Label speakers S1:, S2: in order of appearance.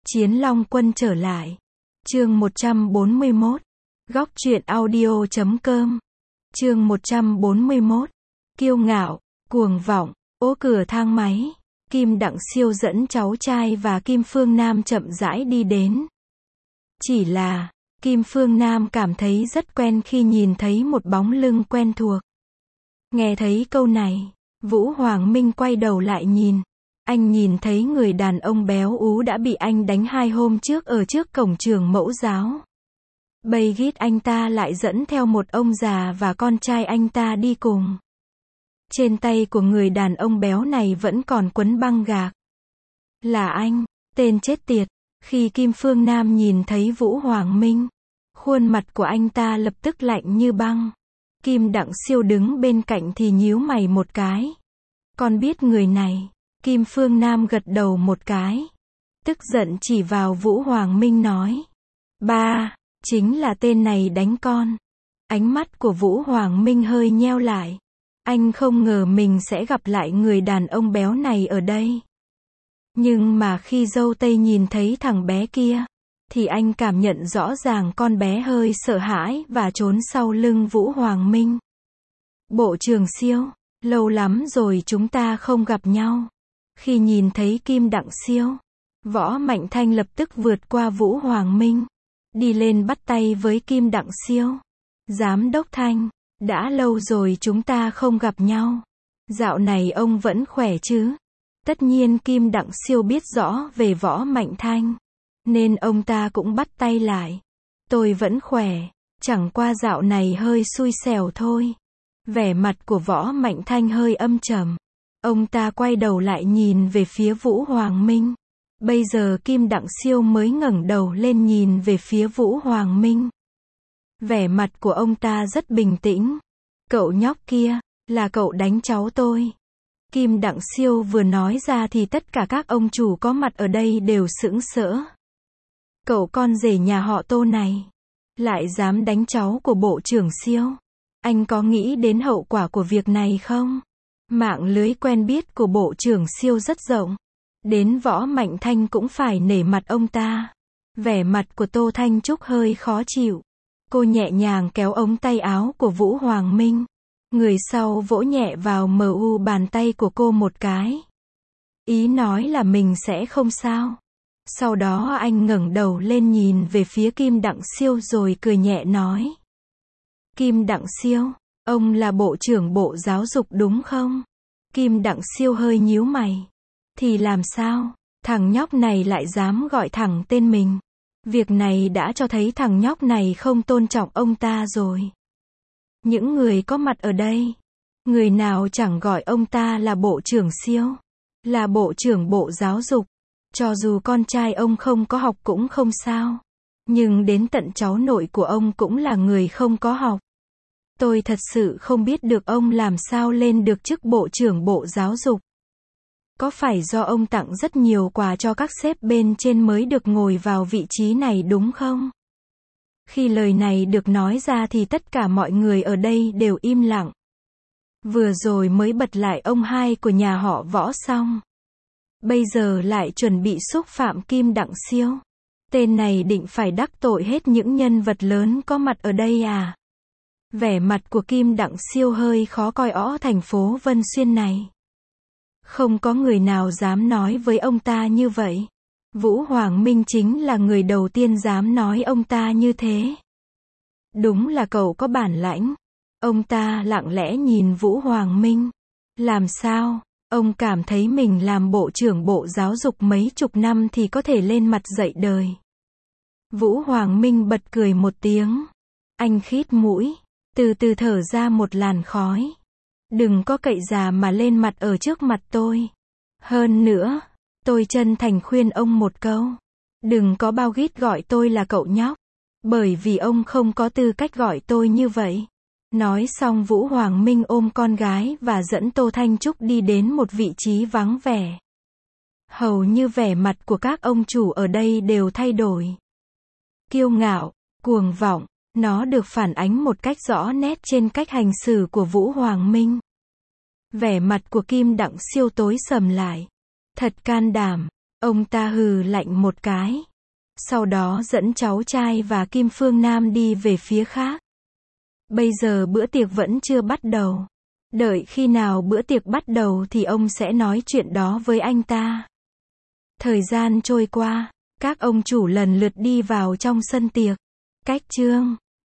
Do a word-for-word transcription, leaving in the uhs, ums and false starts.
S1: Chiến Long Quân trở lại. Chương một trăm bốn mươi mốt. Góc truyện audio chấm com. Chương một trăm bốn mươi mốt. Kiêu ngạo, cuồng vọng, ố cửa thang máy. Kim Đặng Siêu dẫn cháu trai và Kim Phương Nam chậm rãi đi đến. Chỉ là, Kim Phương Nam cảm thấy rất quen khi nhìn thấy một bóng lưng quen thuộc. Nghe thấy câu này, Vũ Hoàng Minh quay đầu lại nhìn. Anh nhìn thấy người đàn ông béo ú đã bị anh đánh hai hôm trước ở trước cổng trường mẫu giáo. Bây gít anh ta lại dẫn theo một ông già và con trai anh ta đi cùng. Trên tay của người đàn ông béo này vẫn còn quấn băng gạc. Là anh, tên chết tiệt. Khi Kim Phương Nam nhìn thấy Vũ Hoàng Minh, khuôn mặt của anh ta lập tức lạnh như băng. Kim Đặng Siêu đứng bên cạnh thì nhíu mày một cái. Con biết người này. Kim Phương Nam gật đầu một cái. Tức giận chỉ vào Vũ Hoàng Minh nói. Ba, chính là tên này đánh con. Ánh mắt của Vũ Hoàng Minh hơi nheo lại. Anh không ngờ mình sẽ gặp lại người đàn ông béo này ở đây. Nhưng mà khi dâu tây nhìn thấy thằng bé kia, thì anh cảm nhận rõ ràng con bé hơi sợ hãi và trốn sau lưng Vũ Hoàng Minh. Bộ trưởng Siêu, lâu lắm rồi chúng ta không gặp nhau. Khi nhìn thấy Kim Đặng Siêu, Võ Mạnh Thanh lập tức vượt qua Vũ Hoàng Minh, đi lên bắt tay với Kim Đặng Siêu. Giám đốc Thanh, đã lâu rồi chúng ta không gặp nhau. Dạo này ông vẫn khỏe chứ? Tất nhiên Kim Đặng Siêu biết rõ về Võ Mạnh Thanh, nên ông ta cũng bắt tay lại. Tôi vẫn khỏe, chẳng qua dạo này hơi xui xẻo thôi. Vẻ mặt của Võ Mạnh Thanh hơi âm trầm. Ông ta quay đầu lại nhìn về phía Vũ Hoàng Minh. Bây giờ Kim Đặng Siêu mới ngẩng đầu lên nhìn về phía Vũ Hoàng Minh. Vẻ mặt của ông ta rất bình tĩnh. Cậu nhóc kia, là cậu đánh cháu tôi. Kim Đặng Siêu vừa nói ra thì tất cả các ông chủ có mặt ở đây đều sững sỡ. Cậu con rể nhà họ Tô này, lại dám đánh cháu của bộ trưởng Siêu. Anh có nghĩ đến hậu quả của việc này không? Mạng lưới quen biết của bộ trưởng Siêu rất rộng. Đến Võ Mạnh Thanh cũng phải nể mặt ông ta. Vẻ mặt của Tô Thanh Trúc hơi khó chịu. Cô nhẹ nhàng kéo ống tay áo của Vũ Hoàng Minh. Người sau vỗ nhẹ vào mờ u bàn tay của cô một cái. Ý nói là mình sẽ không sao. Sau đó anh ngẩng đầu lên nhìn về phía Kim Đặng Siêu rồi cười nhẹ nói. Kim Đặng Siêu, ông là bộ trưởng bộ giáo dục đúng không? Kim Đặng Siêu hơi nhíu mày. Thì làm sao? Thằng nhóc này lại dám gọi thẳng tên mình. Việc này đã cho thấy thằng nhóc này không tôn trọng ông ta rồi. Những người có mặt ở đây, người nào chẳng gọi ông ta là bộ trưởng Siêu, là bộ trưởng bộ giáo dục. Cho dù con trai ông không có học cũng không sao. Nhưng đến tận cháu nội của ông cũng là người không có học. Tôi thật sự không biết được ông làm sao lên được chức bộ trưởng bộ giáo dục. Có phải do ông tặng rất nhiều quà cho các sếp bên trên mới được ngồi vào vị trí này đúng không? Khi lời này được nói ra thì tất cả mọi người ở đây đều im lặng. Vừa rồi mới bật lại ông hai của nhà họ Võ xong. Bây giờ lại chuẩn bị xúc phạm Kim Đặng Siêu. Tên này định phải đắc tội hết những nhân vật lớn có mặt ở đây à? Vẻ mặt của Kim Đặng Siêu hơi khó coi ó thành phố Vân Xuyên này. Không có người nào dám nói với ông ta như vậy. Vũ Hoàng Minh chính là người đầu tiên dám nói ông ta như thế. Đúng là cậu có bản lãnh. Ông ta lặng lẽ nhìn Vũ Hoàng Minh. Làm sao? Ông cảm thấy mình làm bộ trưởng bộ giáo dục mấy chục năm thì có thể lên mặt dạy đời. Vũ Hoàng Minh bật cười một tiếng. Anh khít mũi, từ từ thở ra một làn khói. Đừng có cậy già mà lên mặt ở trước mặt tôi. Hơn nữa, tôi chân thành khuyên ông một câu. Đừng có bao gít gọi tôi là cậu nhóc. Bởi vì ông không có tư cách gọi tôi như vậy. Nói xong Vũ Hoàng Minh ôm con gái và dẫn Tô Thanh Trúc đi đến một vị trí vắng vẻ. Hầu như vẻ mặt của các ông chủ ở đây đều thay đổi. Kiêu ngạo, cuồng vọng, nó được phản ánh một cách rõ nét trên cách hành xử của Vũ Hoàng Minh. Vẻ mặt của Kim Đặng Siêu tối sầm lại. Thật can đảm, Ông ta hừ lạnh một cái. Sau đó dẫn cháu trai và Kim Phương Nam đi về phía khác. Bây giờ bữa tiệc vẫn chưa bắt đầu. Đợi khi nào bữa tiệc bắt đầu thì ông sẽ nói chuyện đó với anh ta. Thời gian trôi qua, các ông chủ lần lượt đi vào trong sân tiệc. Cách chương